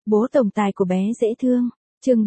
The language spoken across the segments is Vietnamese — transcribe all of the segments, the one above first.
Bố tổng tài của bé dễ thương. Chương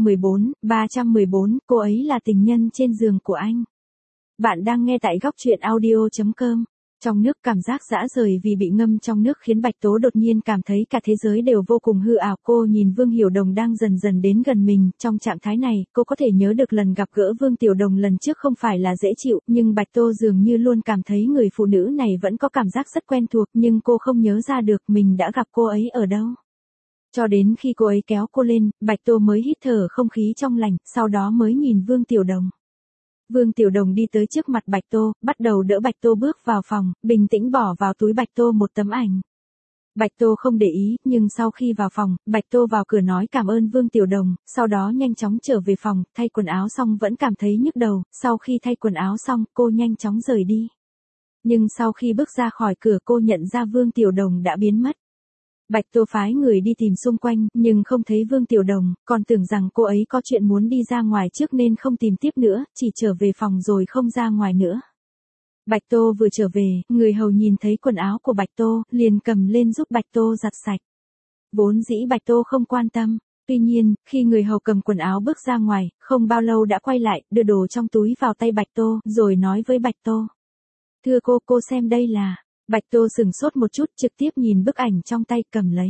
314, cô ấy là tình nhân trên giường của anh. Bạn đang nghe tại góc truyện audio.com. Trong nước cảm giác dã rời vì bị ngâm trong nước khiến Bạch Tố đột nhiên cảm thấy cả thế giới đều vô cùng hư ảo. Cô nhìn Vương Hiểu Đồng đang dần dần đến gần mình, trong trạng thái này, cô có thể nhớ được lần gặp gỡ Vương Tiểu Đồng lần trước không phải là dễ chịu, nhưng Bạch Tô dường như luôn cảm thấy người phụ nữ này vẫn có cảm giác rất quen thuộc, nhưng cô không nhớ ra được mình đã gặp cô ấy ở đâu. Cho đến khi cô ấy kéo cô lên, Bạch Tô mới hít thở không khí trong lành, sau đó mới nhìn Vương Tiểu Đồng. Vương Tiểu Đồng đi tới trước mặt Bạch Tô, bắt đầu đỡ Bạch Tô bước vào phòng, bình tĩnh bỏ vào túi Bạch Tô một tấm ảnh. Bạch Tô không để ý, nhưng sau khi vào phòng, Bạch Tô vào cửa nói cảm ơn Vương Tiểu Đồng, sau đó nhanh chóng trở về phòng, thay quần áo xong vẫn cảm thấy nhức đầu, sau khi thay quần áo xong, cô nhanh chóng rời đi. Nhưng sau khi bước ra khỏi cửa cô nhận ra Vương Tiểu Đồng đã biến mất. Bạch Tô phái người đi tìm xung quanh, nhưng không thấy Vương Tiểu Đồng, còn tưởng rằng cô ấy có chuyện muốn đi ra ngoài trước nên không tìm tiếp nữa, chỉ trở về phòng rồi không ra ngoài nữa. Bạch Tô vừa trở về, người hầu nhìn thấy quần áo của Bạch Tô, liền cầm lên giúp Bạch Tô giặt sạch. Vốn dĩ Bạch Tô không quan tâm, tuy nhiên, khi người hầu cầm quần áo bước ra ngoài, không bao lâu đã quay lại, đưa đồ trong túi vào tay Bạch Tô, rồi nói với Bạch Tô. Thưa cô xem đây là... Bạch Tô sửng sốt một chút, trực tiếp nhìn bức ảnh trong tay cầm lấy.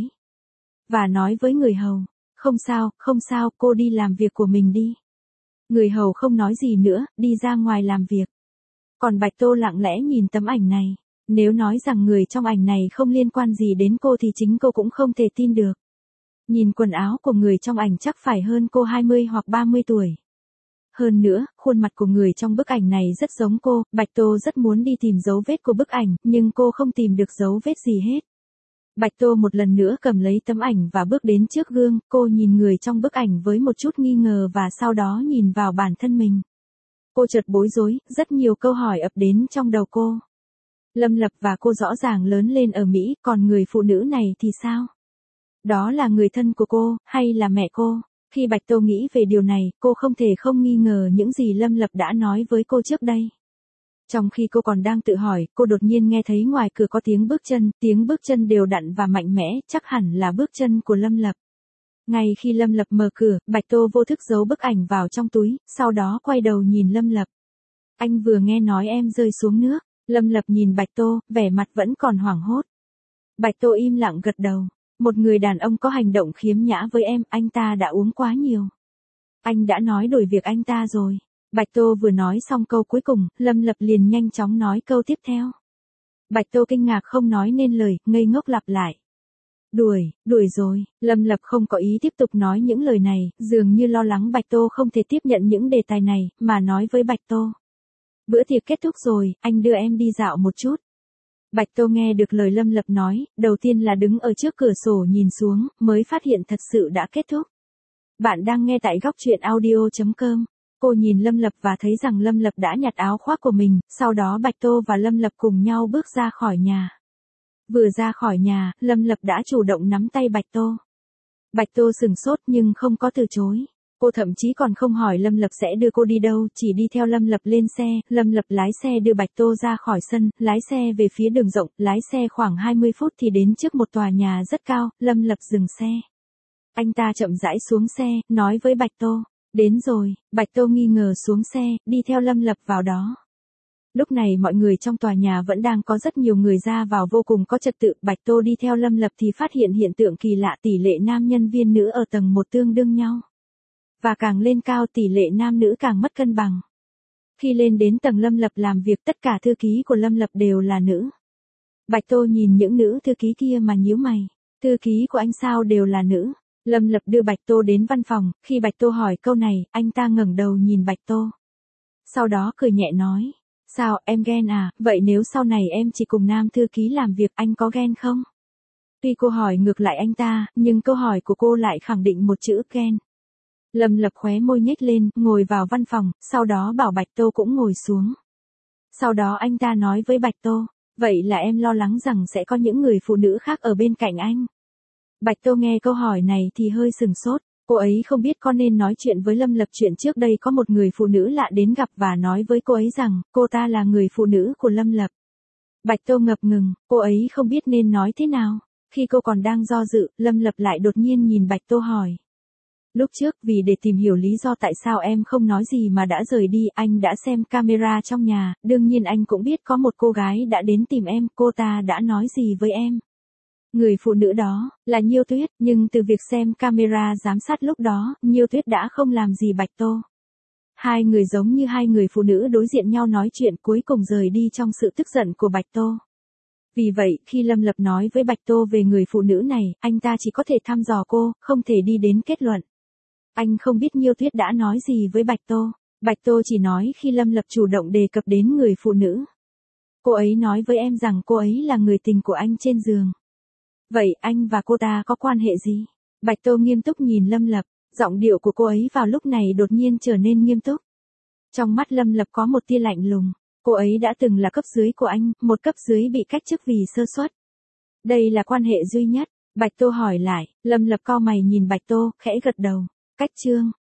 Và nói với người hầu, không sao, cô đi làm việc của mình đi. Người hầu không nói gì nữa, đi ra ngoài làm việc. Còn Bạch Tô lặng lẽ nhìn tấm ảnh này. Nếu nói rằng người trong ảnh này không liên quan gì đến cô thì chính cô cũng không thể tin được. Nhìn quần áo của người trong ảnh chắc phải hơn cô 20 hoặc 30 tuổi. Hơn nữa, khuôn mặt của người trong bức ảnh này rất giống cô, Bạch Tô rất muốn đi tìm dấu vết của bức ảnh, nhưng cô không tìm được dấu vết gì hết. Bạch Tô một lần nữa cầm lấy tấm ảnh và bước đến trước gương, cô nhìn người trong bức ảnh với một chút nghi ngờ và sau đó nhìn vào bản thân mình. Cô chợt bối rối, rất nhiều câu hỏi ập đến trong đầu cô. Lâm Lập và cô rõ ràng lớn lên ở Mỹ, còn người phụ nữ này thì sao? Đó là người thân của cô, hay là mẹ cô? Khi Bạch Tô nghĩ về điều này, cô không thể không nghi ngờ những gì Lâm Lập đã nói với cô trước đây. Trong khi cô còn đang tự hỏi, cô đột nhiên nghe thấy ngoài cửa có tiếng bước chân đều đặn và mạnh mẽ, chắc hẳn là bước chân của Lâm Lập. Ngay khi Lâm Lập mở cửa, Bạch Tô vô thức giấu bức ảnh vào trong túi, sau đó quay đầu nhìn Lâm Lập. Anh vừa nghe nói em rơi xuống nước. Lâm Lập nhìn Bạch Tô, vẻ mặt vẫn còn hoảng hốt. Bạch Tô im lặng gật đầu. Một người đàn ông có hành động khiếm nhã với em, anh ta đã uống quá nhiều. Anh đã nói đổi việc anh ta rồi. Bạch Tô vừa nói xong câu cuối cùng, Lâm Lập liền nhanh chóng nói câu tiếp theo. Bạch Tô kinh ngạc không nói nên lời, ngây ngốc lặp lại. Đuổi rồi. Lâm Lập không có ý tiếp tục nói những lời này, dường như lo lắng Bạch Tô không thể tiếp nhận những đề tài này, mà nói với Bạch Tô. Bữa tiệc kết thúc rồi, anh đưa em đi dạo một chút. Bạch Tô nghe được lời Lâm Lập nói, đầu tiên là đứng ở trước cửa sổ nhìn xuống, mới phát hiện thật sự đã kết thúc. Bạn đang nghe tại góc truyện audio.com. Cô nhìn Lâm Lập và thấy rằng Lâm Lập đã nhặt áo khoác của mình, sau đó Bạch Tô và Lâm Lập cùng nhau bước ra khỏi nhà. Vừa ra khỏi nhà, Lâm Lập đã chủ động nắm tay Bạch Tô. Bạch Tô sửng sốt nhưng không có từ chối. Cô thậm chí còn không hỏi Lâm Lập sẽ đưa cô đi đâu, chỉ đi theo Lâm Lập lên xe, Lâm Lập lái xe đưa Bạch Tô ra khỏi sân, lái xe về phía đường rộng, lái xe khoảng 20 phút thì đến trước một tòa nhà rất cao, Lâm Lập dừng xe. Anh ta chậm rãi xuống xe, nói với Bạch Tô, đến rồi. Bạch Tô nghi ngờ xuống xe, đi theo Lâm Lập vào đó. Lúc này mọi người trong tòa nhà vẫn đang có rất nhiều người ra vào vô cùng có trật tự, Bạch Tô đi theo Lâm Lập thì phát hiện hiện tượng kỳ lạ, tỷ lệ nam nhân viên nữ ở tầng 1 tương đương nhau. Và càng lên cao tỷ lệ nam nữ càng mất cân bằng. Khi lên đến tầng Lâm Lập làm việc tất cả thư ký của Lâm Lập đều là nữ. Bạch Tô nhìn những nữ thư ký kia mà nhíu mày. Thư ký của anh sao đều là nữ? Lâm Lập đưa Bạch Tô đến văn phòng, khi Bạch Tô hỏi câu này, anh ta ngẩng đầu nhìn Bạch Tô. Sau đó cười nhẹ nói, sao em ghen à, vậy nếu sau này em chỉ cùng nam thư ký làm việc anh có ghen không? Tuy cô hỏi ngược lại anh ta, nhưng câu hỏi của cô lại khẳng định một chữ ghen. Lâm Lập khóe môi nhếch lên, ngồi vào văn phòng, sau đó bảo Bạch Tô cũng ngồi xuống. Sau đó anh ta nói với Bạch Tô, vậy là em lo lắng rằng sẽ có những người phụ nữ khác ở bên cạnh anh. Bạch Tô nghe câu hỏi này thì hơi sừng sốt, cô ấy không biết có nên nói chuyện với Lâm Lập chuyện trước đây có một người phụ nữ lạ đến gặp và nói với cô ấy rằng, cô ta là người phụ nữ của Lâm Lập. Bạch Tô ngập ngừng, cô ấy không biết nên nói thế nào. Khi cô còn đang do dự, Lâm Lập lại đột nhiên nhìn Bạch Tô hỏi. Lúc trước vì để tìm hiểu lý do tại sao em không nói gì mà đã rời đi, anh đã xem camera trong nhà, đương nhiên anh cũng biết có một cô gái đã đến tìm em, cô ta đã nói gì với em. Người phụ nữ đó, là Nhiêu Tuyết, nhưng từ việc xem camera giám sát lúc đó, Nhiêu Tuyết đã không làm gì Bạch Tô. Hai người giống như hai người phụ nữ đối diện nhau nói chuyện cuối cùng rời đi trong sự tức giận của Bạch Tô. Vì vậy, khi Lâm Lập nói với Bạch Tô về người phụ nữ này, anh ta chỉ có thể thăm dò cô, không thể đi đến kết luận. Anh không biết Nhiêu Tuyết đã nói gì với Bạch Tô. Bạch Tô chỉ nói khi Lâm Lập chủ động đề cập đến người phụ nữ. Cô ấy nói với em rằng cô ấy là người tình của anh trên giường. Vậy anh và cô ta có quan hệ gì? Bạch Tô nghiêm túc nhìn Lâm Lập, giọng điệu của cô ấy vào lúc này đột nhiên trở nên nghiêm túc. Trong mắt Lâm Lập có một tia lạnh lùng. Cô ấy đã từng là cấp dưới của anh, một cấp dưới bị cách chức vì sơ suất. Đây là quan hệ duy nhất. Bạch Tô hỏi lại, Lâm Lập cau mày nhìn Bạch Tô, khẽ gật đầu. Cách chương